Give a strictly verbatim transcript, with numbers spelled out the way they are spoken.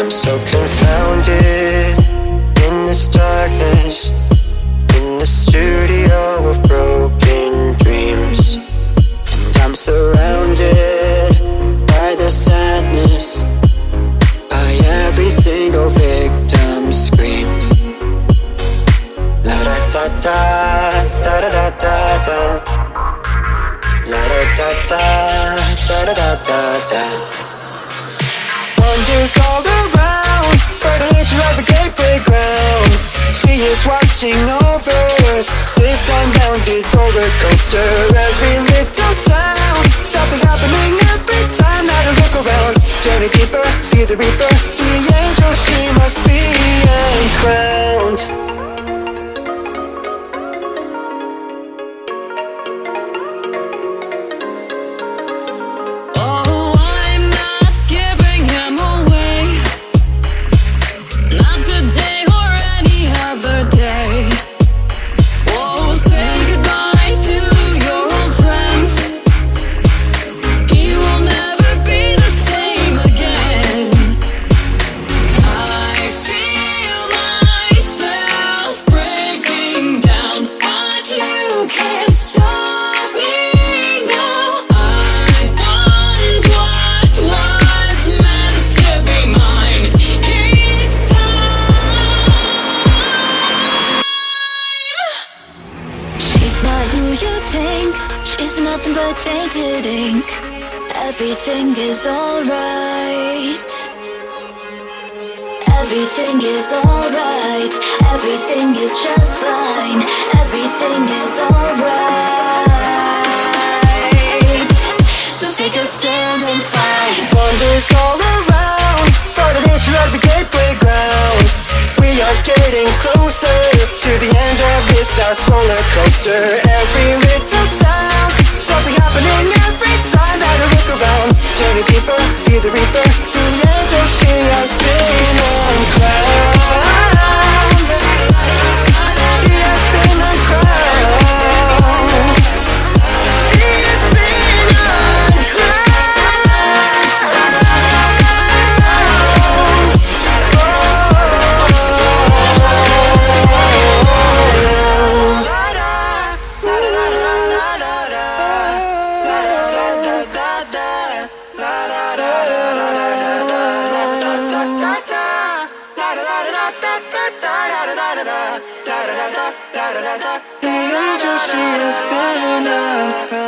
I'm so confounded in this darkness, in the studio of broken dreams. And I'm surrounded by their sadness, by every single victim's screams. La da da da, da da da da da. La da da da, da da da da da. Wonders all around, by the edge of the gateway ground. She is watching over this unbounded roller coaster. Every little sound, something happening every time that I look around. Journey deeper, be the reaper, the angel she must be, and crowned. You think she's nothing but tainted ink. Everything is alright. Everything is alright. Everything is just fine. Everything is alright. So take a stand and fight. Wonders all around, by the nature of the gateway ground. We are getting closer to the end of this vast roller coaster. Every little sound, something happening every time that I look around. Journey deeper, be the reaper, the angel she has been uncrowned. She has been uncrowned. She has been uncrowned. The angel she has been uncrowned.